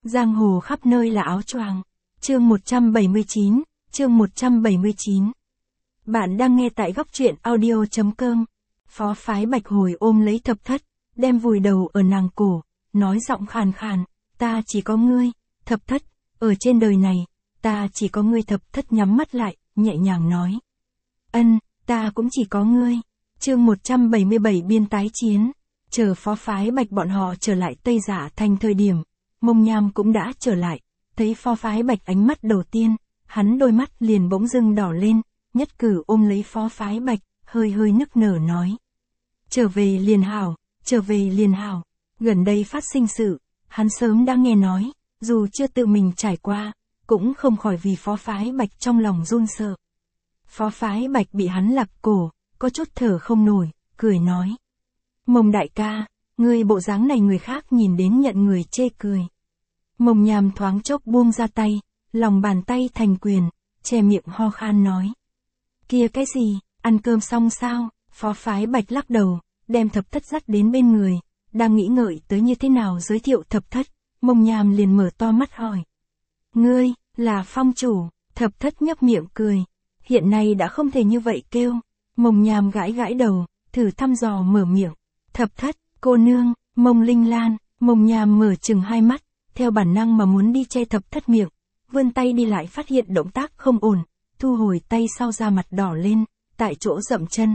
Giang hồ khắp nơi là áo choàng. Chương 179, chương 179. Bạn đang nghe tại góc truyện audio.com. Phó phái Bạch hồi ôm lấy Thập Thất, đem vùi đầu ở nàng cổ, nói giọng khàn khàn, ta chỉ có ngươi, Thập Thất, ở trên đời này, ta chỉ có ngươi. Thập Thất nhắm mắt lại, nhẹ nhàng nói. Ta cũng chỉ có ngươi. Chương 177 biên tái chiến. Chờ phó phái Bạch bọn họ trở lại Tây Giả Thành thời điểm, Mông Nham cũng đã trở lại, thấy phó phái Bạch ánh mắt đầu tiên, hắn đôi mắt liền bỗng dưng đỏ lên, nhất cử ôm lấy phó phái Bạch, hơi hơi nức nở nói. Trở về liền hảo, trở về liền hảo. Gần đây phát sinh sự, hắn sớm đã nghe nói, dù chưa tự mình trải qua, cũng không khỏi vì phó phái Bạch trong lòng run sợ. Phó phái Bạch bị hắn lạc cổ, có chút thở không nổi, cười nói. Mông đại ca, ngươi bộ dáng này người khác nhìn đến nhận người chê cười. Mông Nham thoáng chốc buông ra tay, lòng bàn tay thành quyền, che miệng ho khan nói. Kia cái gì, ăn cơm xong sao? Phó phái Bạch lắc đầu, đem Thập Thất dắt đến bên người, đang nghĩ ngợi tới như thế nào giới thiệu Thập Thất, Mông Nham liền mở to mắt hỏi. Ngươi, là phong chủ. Thập Thất nhếch miệng cười. Hiện nay đã không thể như vậy kêu. Mông Nham gãi gãi đầu, thử thăm dò mở miệng. Thập Thất, cô nương, Mông Linh Lan. Mông Nham mở chừng hai mắt, theo bản năng mà muốn đi che Thập Thất miệng, vươn tay đi lại phát hiện động tác không ổn, thu hồi tay sau ra mặt đỏ lên, tại chỗ dậm chân.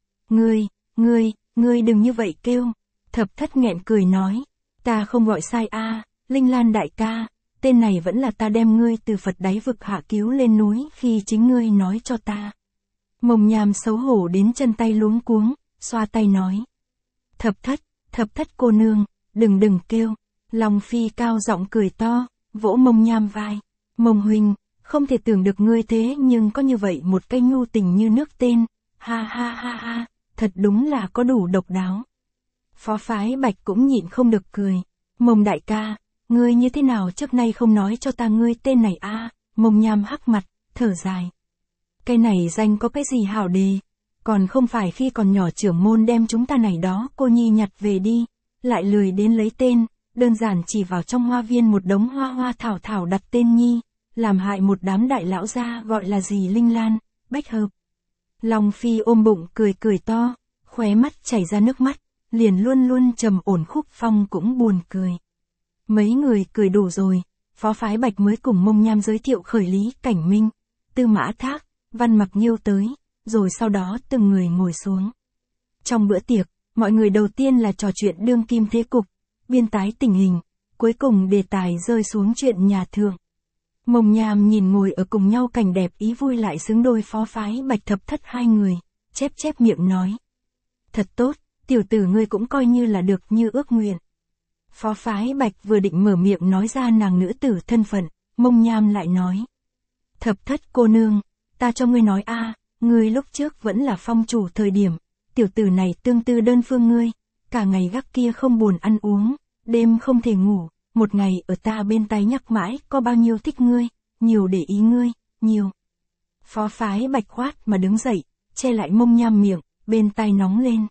Ngươi đừng như vậy kêu. Thập Thất nghẹn cười nói, ta không gọi sai a, Linh Lan đại ca, tên này vẫn là ta đem ngươi từ Phật đáy vực hạ cứu lên núi khi chính ngươi nói cho ta. Mông Nham xấu hổ đến chân tay luống cuống, xoa tay nói. Thập Thất cô nương, đừng kêu. Long Phi cao giọng cười to, vỗ Mông Nham vai. Mông huynh, không thể tưởng được ngươi thế nhưng có như vậy một cái nhu tình như nước tên. Ha, thật đúng là có đủ độc đáo. Phó phái Bạch cũng nhịn không được cười. Mông đại ca, ngươi như thế nào trước nay không nói cho ta ngươi tên này a? Mông Nham hắc mặt, thở dài. Cái này danh có cái gì hảo đề, còn không phải khi còn nhỏ trưởng môn đem chúng ta này đó cô nhi nhặt về đi, lại lười đến lấy tên, đơn giản chỉ vào trong hoa viên một đống hoa thảo đặt tên nhi, làm hại một đám đại lão gia gọi là gì Linh Lan, Bách Hợp. Long Phi ôm bụng cười to, khóe mắt chảy ra nước mắt, liền luôn trầm ổn Khúc Phong cũng buồn cười. Mấy người cười đủ rồi, phó phái Bạch mới cùng Mông Nham giới thiệu khởi Lý Cảnh Minh, Tư Mã Thác, Văn Mặc Nhiêu tới, rồi sau đó từng người ngồi xuống. Trong bữa tiệc, mọi người đầu tiên là trò chuyện đương kim thế cục, biên tái tình hình, cuối cùng đề tài rơi xuống chuyện nhà thượng. Mông Nham nhìn ngồi ở cùng nhau cảnh đẹp ý vui lại xứng đôi phó phái Bạch Thập Thất hai người, chép miệng nói. Thật tốt, tiểu tử ngươi cũng coi như là được như ước nguyện. Phó phái Bạch vừa định mở miệng nói ra nàng nữ tử thân phận, Mông Nham lại nói. Thập Thất cô nương, ta cho ngươi nói a, ngươi lúc trước vẫn là phong chủ thời điểm, tiểu tử này tương tư đơn phương ngươi, cả ngày gác kia không buồn ăn uống, đêm không thể ngủ, một ngày ở ta bên tai nhắc mãi có bao nhiêu thích ngươi, nhiều để ý ngươi, nhiều. Phó phái Bạch khoát mà đứng dậy, che lại Mông Nham miệng, bên tai nóng lên.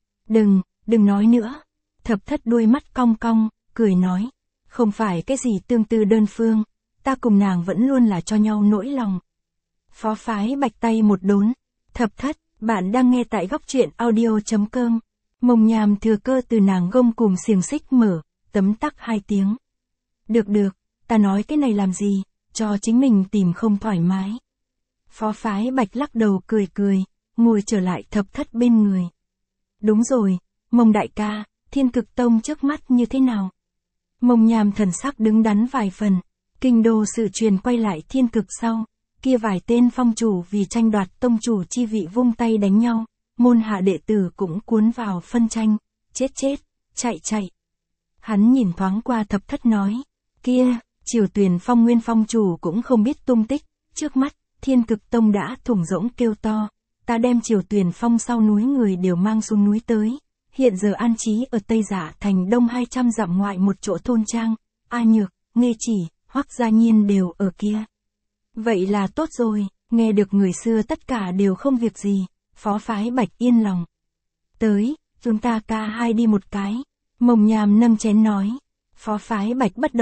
Đừng nói nữa. Thập Thất đuôi mắt cong cong, cười nói. Không phải cái gì tương tư đơn phương, ta cùng nàng vẫn luôn là cho nhau nỗi lòng. Phó phái Bạch tay một đốn. Thập Thất, bạn đang nghe tại góc truyện audio.com. Mông Nham thừa cơ từ nàng gông cùng xiềng xích mở, tấm tắc hai tiếng. Được, ta nói cái này làm gì, cho chính mình tìm không thoải mái. Phó phái Bạch lắc đầu cười, ngồi trở lại Thập Thất bên người. Đúng rồi, Mông đại ca, Thiên Cực Tông trước mắt như thế nào? Mông Nham thần sắc đứng đắn vài phần, kinh đô sự truyền quay lại Thiên Cực sau, kia vài tên phong chủ vì tranh đoạt tông chủ chi vị vung tay đánh nhau, môn hạ đệ tử cũng cuốn vào phân tranh, chết, chạy. Hắn nhìn thoáng qua Thập Thất nói, kia, Triều Tuyền Phong nguyên phong chủ cũng không biết tung tích, trước mắt, Thiên Cực Tông đã thủng rỗng kêu to, ta đem Triều Tuyền Phong sau núi người đều mang xuống núi tới, hiện giờ an trí ở Tây Giả Thành đông 200 dặm ngoại một chỗ thôn trang, A Nhược, Nghê Chỉ, Hoắc Gia Nhiên đều ở kia. Vậy là tốt rồi, nghe được người xưa tất cả đều không việc gì, phó phái Bạch yên lòng. Tới, chúng ta ca hai đi một cái. Mông Nham nâng chén nói. Phó phái Bạch bất động,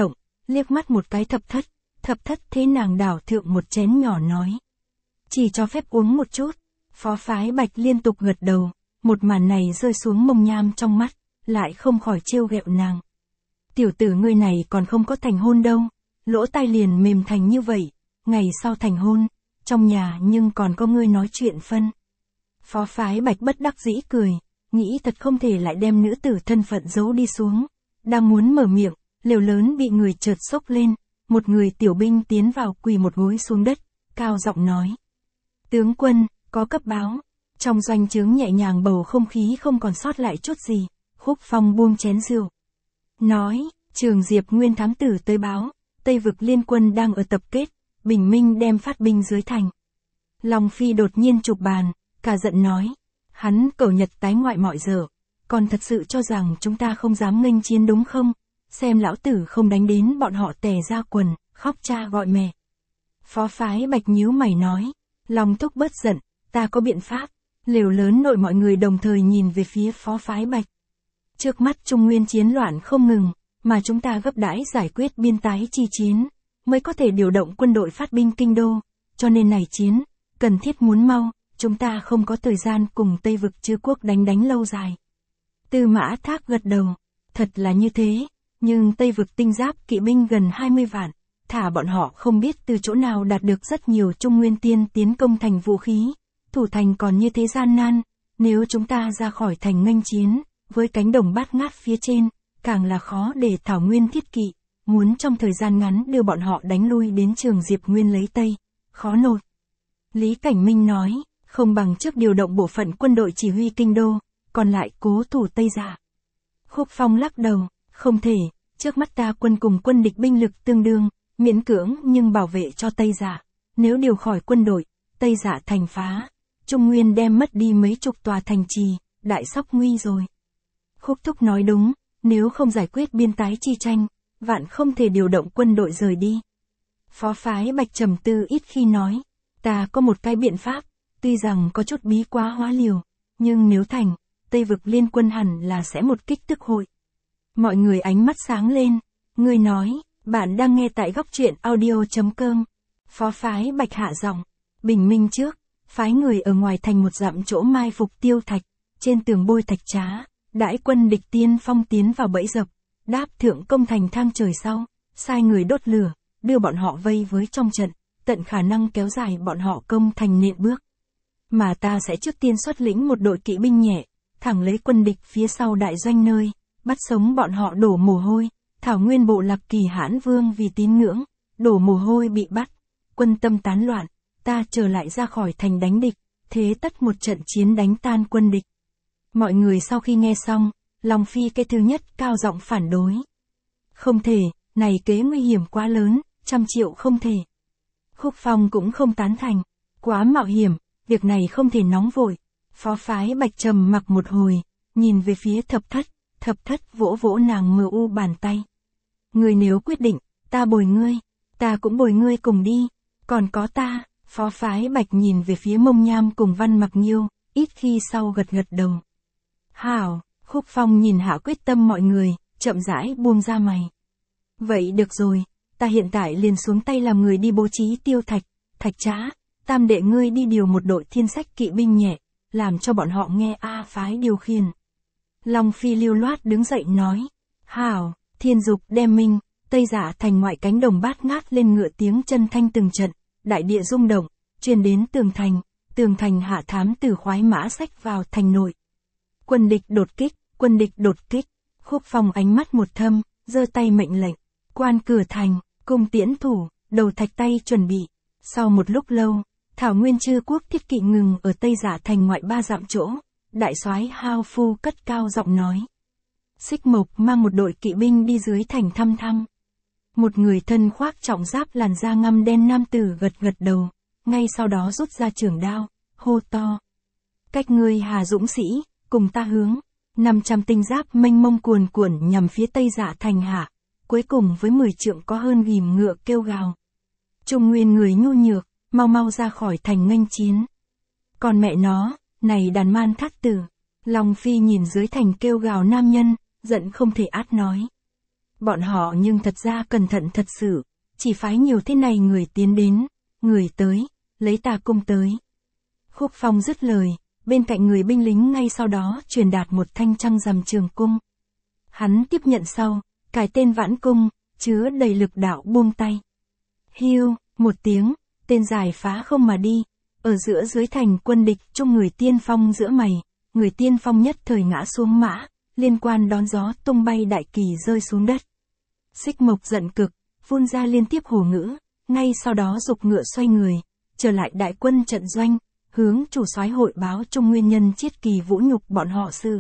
liếc mắt một cái thập thất thế nàng đảo thượng một chén nhỏ nói. Chỉ cho phép uống một chút, Phó Phái Bạch liên tục gật đầu, một màn này rơi xuống Mông Nham trong mắt, lại không khỏi trêu ghẹo nàng. Tiểu tử ngươi này còn không có thành hôn đâu, lỗ tai liền mềm thành như vậy, ngày sau thành hôn, trong nhà nhưng còn có ngươi nói chuyện phân. Phó Phái Bạch bất đắc dĩ cười, nghĩ thật không thể lại đem nữ tử thân phận giấu đi xuống, đang muốn mở miệng, lều lớn bị người chợt xốc lên, một người tiểu binh tiến vào quỳ một gối xuống đất, cao giọng nói. Tướng quân, có cấp báo. Trong doanh trướng nhẹ nhàng bầu không khí không còn sót lại chút gì, Khúc Phong buông chén rượu. Nói, Trường Diệp Nguyên thám tử tới báo, Tây vực liên quân đang ở tập kết, bình minh đem phát binh dưới thành. Long Phi đột nhiên chụp bàn, cả giận nói. Hắn cẩu nhật tái ngoại mọi giờ, còn thật sự cho rằng chúng ta không dám nghênh chiến đúng không? Xem lão tử không đánh đến bọn họ tè ra quần, khóc cha gọi mẹ. Phó Phái Bạch nhíu mày nói. Long thúc bớt giận, ta có biện pháp. Lều lớn nội mọi người đồng thời nhìn về phía Phó Phái Bạch. Trước mắt Trung Nguyên chiến loạn không ngừng, mà chúng ta gấp đãi giải quyết biên tái chi chiến, mới có thể điều động quân đội phát binh kinh đô, cho nên này chiến, cần thiết muốn mau, chúng ta không có thời gian cùng Tây vực chư quốc đánh lâu dài. Tư Mã Thác gật đầu, thật là như thế, nhưng Tây vực tinh giáp kỵ binh gần 20 vạn, thả bọn họ không biết từ chỗ nào đạt được rất nhiều Trung Nguyên tiên tiến công thành vũ khí. Thủ thành còn như thế gian nan, nếu chúng ta ra khỏi thành nghênh chiến, với cánh đồng bát ngát phía trên, càng là khó để Thảo Nguyên thiết kỵ, muốn trong thời gian ngắn đưa bọn họ đánh lui đến Trường Diệp Nguyên lấy Tây, khó nổi. Lý Cảnh Minh nói, không bằng trước điều động bộ phận quân đội chỉ huy kinh đô, còn lại cố thủ Tây Dạ. Khúc Phong lắc đầu, không thể, trước mắt ta quân cùng quân địch binh lực tương đương, miễn cưỡng nhưng bảo vệ cho Tây Dạ, nếu điều khỏi quân đội, Tây Dạ thành phá. Trung Nguyên đem mất đi mấy chục tòa thành trì, đại sóc nguy rồi. Khúc Thúc nói đúng, nếu không giải quyết biên tái chi tranh, vạn không thể điều động quân đội rời đi. Phó Phái Bạch trầm tư ít khi nói, ta có một cái biện pháp, tuy rằng có chút bí quá hóa liều, nhưng nếu thành, Tây vực liên quân hẳn là sẽ một kích tức hội. Mọi người ánh mắt sáng lên, người nói, bạn đang nghe tại góc truyện audio.com. Phó Phái Bạch hạ giọng, bình minh trước. Phái người ở ngoài thành một dặm chỗ mai phục tiêu thạch, trên tường bôi thạch trá, đãi quân địch tiên phong tiến vào bẫy dập, đáp thượng công thành thang trời sau, sai người đốt lửa, đưa bọn họ vây với trong trận, tận khả năng kéo dài bọn họ công thành nện bước. Mà ta sẽ trước tiên xuất lĩnh một đội kỵ binh nhẹ, thẳng lấy quân địch phía sau đại doanh nơi, bắt sống bọn họ đổ mồ hôi, Thảo Nguyên bộ lạc Kỳ Hãn Vương vì tín ngưỡng, đổ mồ hôi bị bắt, quân tâm tán loạn. Ta trở lại ra khỏi thành đánh địch, thế tất một trận chiến đánh tan quân địch. Mọi người sau khi nghe xong, Long Phi cái thứ nhất cao giọng phản đối. Không thể, này kế nguy hiểm quá lớn, 100 triệu không thể. Khúc Phong cũng không tán thành, quá mạo hiểm, việc này không thể nóng vội. Phó Phái Bạch trầm mặc một hồi, nhìn về phía thập thất vỗ vỗ nàng mờ u bàn tay. Ngươi nếu quyết định, ta bồi ngươi, ta cũng bồi ngươi cùng đi, còn có ta. Phó Phái Bạch nhìn về phía Mông Nham cùng Văn Mặc Nghiêu, ít khi sau gật đầu. Hảo, Khúc Phong nhìn hạ quyết tâm mọi người, chậm rãi buông ra mày. Vậy được rồi, ta hiện tại liền xuống tay làm người đi bố trí tiêu thạch, thạch trá, tam đệ ngươi đi điều một đội thiên sách kỵ binh nhẹ, làm cho bọn họ nghe A Phái điều khiển. Long Phi lưu loát đứng dậy nói. Hảo, Thiên Dục đem minh, Tây Dạ thành ngoại cánh đồng bát ngát lên ngựa tiếng chân thanh từng trận. Đại địa rung động, truyền đến tường thành hạ thám tử khoái mã xách vào thành nội. Quân địch đột kích, Khúc Phong ánh mắt một thâm, giơ tay mệnh lệnh, quan cửa thành, cung tiễn thủ, đầu thạch tay chuẩn bị. Sau một lúc lâu, Thảo Nguyên chư quốc thiết kỵ ngừng ở Tây Dạ thành ngoại 3 dặm chỗ, đại soái Hao Phu cất cao giọng nói. Xích Mộc mang một đội kỵ binh đi dưới thành thăm. Một người thân khoác trọng giáp làn da ngăm đen nam tử gật đầu, ngay sau đó rút ra trường đao, hô to. Cách ngươi Hà dũng sĩ, cùng ta hướng, 500 tinh giáp mênh mông cuồn cuộn nhằm phía Tây Dạ thành hạ, cuối cùng với 10 trượng có hơn ghìm ngựa kêu gào. Trung Nguyên người nhu nhược, mau ra khỏi thành nghênh chiến. Còn mẹ nó, này đàn man thát tử, Long Phi nhìn dưới thành kêu gào nam nhân, giận không thể át nói. Bọn họ nhưng thật ra cẩn thận thật sự, chỉ phái nhiều thế này người tiến đến, người tới, lấy ta cung tới. Khúc Phong dứt lời, bên cạnh người binh lính ngay sau đó truyền đạt một thanh trăng rằm trường cung. Hắn tiếp nhận sau, cài tên Vãn cung, chứa đầy lực đạo buông tay. Hiu, một tiếng, tên dài phá không mà đi, ở giữa dưới thành quân địch chung người tiên phong giữa mày, người tiên phong nhất thời ngã xuống mã, liên quan đón gió tung bay đại kỳ rơi xuống đất. Xích Mộc giận cực, phun ra liên tiếp hồ ngữ, ngay sau đó giục ngựa xoay người, trở lại đại quân trận doanh, hướng chủ soái hội báo chung nguyên nhân chiết kỳ vũ nhục bọn họ sư.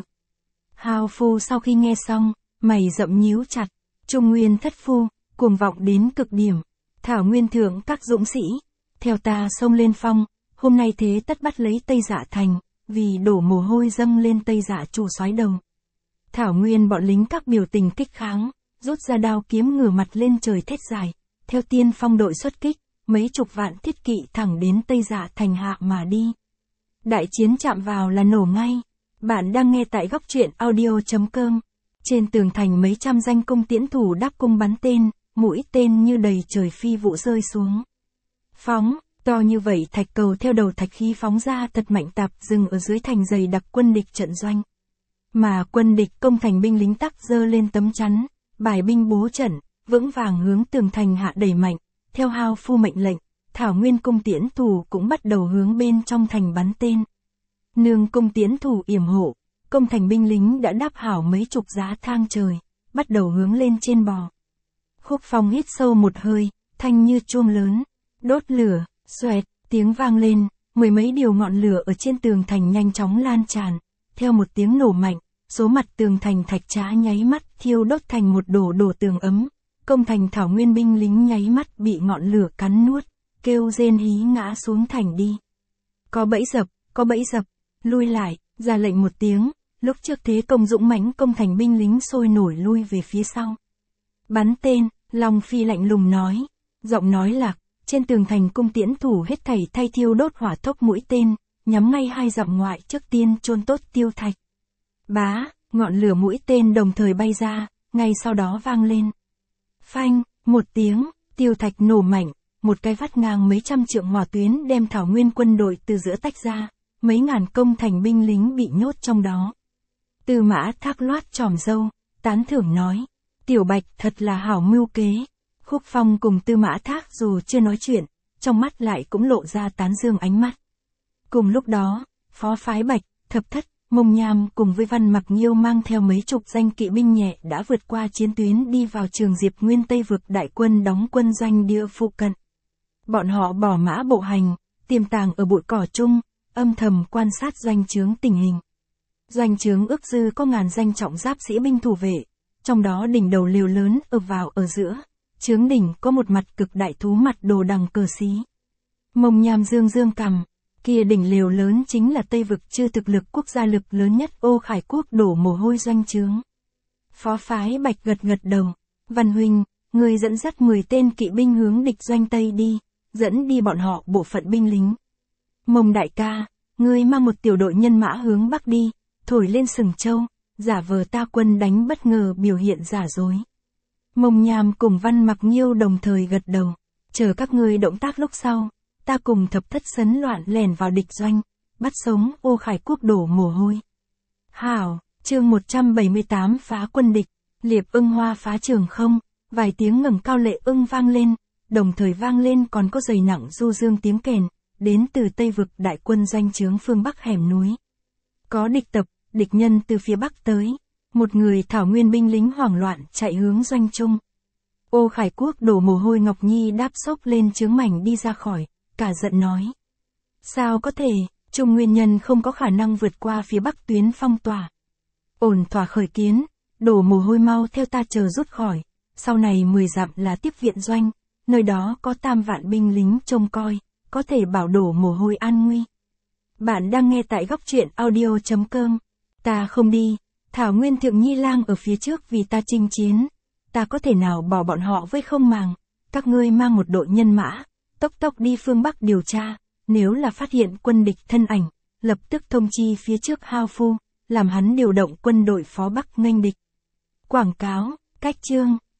Hào Phu sau khi nghe xong, mày rậm nhíu chặt, Trung Nguyên thất phu, cuồng vọng đến cực điểm. Thảo Nguyên thượng các dũng sĩ, theo ta xông lên phong, hôm nay thế tất bắt lấy Tây Dạ thành, vì đổ mồ hôi dâng lên Tây Dạ chủ soái đầu. Thảo Nguyên bọn lính các biểu tình kích kháng, rút ra đao kiếm ngửa mặt lên trời thét dài, theo tiên phong đội xuất kích, mấy chục vạn thiết kỵ thẳng đến Tây Dạ thành hạ mà đi. Đại chiến chạm vào là nổ ngay. Bạn đang nghe tại góc truyện audio.com. Trên tường thành mấy trăm danh cung tiễn thủ đáp cung bắn tên, mũi tên như đầy trời phi vụ rơi xuống. Phóng, to như vậy thạch cầu theo đầu thạch khí phóng ra thật mạnh tạp dừng ở dưới thành dày đặc quân địch trận doanh. Mà quân địch công thành binh lính tắc giơ lên tấm chắn, bài binh bố trận, vững vàng hướng tường thành hạ đẩy mạnh, theo Hào Phu mệnh lệnh, Thảo Nguyên cung tiễn thủ cũng bắt đầu hướng bên trong thành bắn tên. Nương cung tiễn thủ yểm hộ, công thành binh lính đã đáp hảo mấy chục giá thang trời, bắt đầu hướng lên trên bò. Khúc Phong hít sâu một hơi, thanh như chuông lớn, đốt lửa, xoẹt, tiếng vang lên, mười mấy điều ngọn lửa ở trên tường thành nhanh chóng lan tràn, theo một tiếng nổ mạnh, số mặt tường thành thạch trá nháy mắt thiêu đốt thành một đổ tường ấm, công thành Thảo Nguyên binh lính nháy mắt bị ngọn lửa cắn nuốt, kêu rên hí ngã xuống thành đi. Có bẫy dập, lui lại, ra lệnh một tiếng, lúc trước thế công dũng mãnh công thành binh lính sôi nổi lui về phía sau. Bắn tên, Long Phi lạnh lùng nói, giọng nói lạc, trên tường thành cung tiễn thủ hết thảy thay thiêu đốt hỏa tốc mũi tên, nhắm ngay 2 dặm ngoại trước tiên chôn tốt tiêu thạch. Bá, ngọn lửa mũi tên đồng thời bay ra, ngay sau đó vang lên. Phanh, một tiếng, tiêu thạch nổ mạnh, một cái vắt ngang mấy trăm trượng hỏa tuyến đem Thảo Nguyên quân đội từ giữa tách ra, mấy ngàn công thành binh lính bị nhốt trong đó. Tư Mã Thác loát tròm râu, tán thưởng nói, Tiểu Bạch thật là hảo mưu kế. Khúc Phong cùng Tư Mã Thác dù chưa nói chuyện, trong mắt lại cũng lộ ra tán dương ánh mắt. Cùng lúc đó, phó phái Bạch, Thập Thất, Mông Nham cùng với Văn Mặc Nghiêu mang theo mấy chục danh kỵ binh nhẹ đã vượt qua chiến tuyến đi vào Trường Diệp Nguyên Tây vực đại quân đóng quân doanh địa phụ cận. Bọn họ bỏ mã bộ hành, tiềm tàng ở bụi cỏ chung, âm thầm quan sát doanh trướng tình hình. Doanh trướng ước dư có ngàn danh trọng giáp sĩ binh thủ vệ, trong đó đỉnh đầu lều lớn ở giữa, trướng đỉnh có một mặt cực đại thú mặt đồ đằng cờ xí. Mông Nham dương cằm, kia đỉnh lều lớn chính là Tây vực chưa thực lực quốc gia lực lớn nhất Ô Khải quốc đổ mồ hôi doanh trướng. Phó phái Bạch gật đầu, Văn huynh, người dẫn dắt 10 tên kỵ binh hướng địch doanh Tây đi, dẫn đi bọn họ bộ phận binh lính. Mông đại ca, ngươi mang một tiểu đội nhân mã hướng Bắc đi, thổi lên Sừng Châu, giả vờ ta quân đánh bất ngờ biểu hiện giả dối. Mông Nham cùng Văn Mặc Nghiêu đồng thời gật đầu, chờ các ngươi động tác lúc sau, ta cùng Thập Thất sấn loạn lẻn vào địch doanh, bắt sống Ô Khải quốc đổ mồ hôi. Hảo, chương 178 phá quân địch, liệp ưng hoa phá trường không, vài tiếng ngẩng cao lệ ưng vang lên, đồng thời vang lên còn có dày nặng du dương tiếng kèn, đến từ Tây vực đại quân doanh trướng phương Bắc hẻm núi. Có địch tập, địch nhân từ phía Bắc tới, một người Thảo Nguyên binh lính hoảng loạn chạy hướng doanh trung. Ô Khải quốc đổ mồ hôi Ngọc Nhi đáp xốc lên chướng mảnh đi ra khỏi, cả giận nói. Sao có thể, Trung Nguyên nhân không có khả năng vượt qua phía Bắc tuyến phong tỏa. Ổn thỏa khởi kiến, đổ mồ hôi mau theo ta chờ rút khỏi, sau này 10 dặm là tiếp viện doanh, nơi đó có 3 vạn binh lính trông coi, có thể bảo đổ mồ hôi an nguy. Bạn đang nghe tại góc truyện audio.com. Ta không đi, Thảo Nguyên Thượng Nhi Lang ở phía trước vì ta chinh chiến, ta có thể nào bỏ bọn họ với không màng, các ngươi mang một đội nhân mã, tốc đi phương Bắc điều tra, nếu là phát hiện quân địch thân ảnh, lập tức thông chi phía trước Hao Phu, làm hắn điều động quân đội phó Bắc nghênh địch. Quảng cáo, Cách chương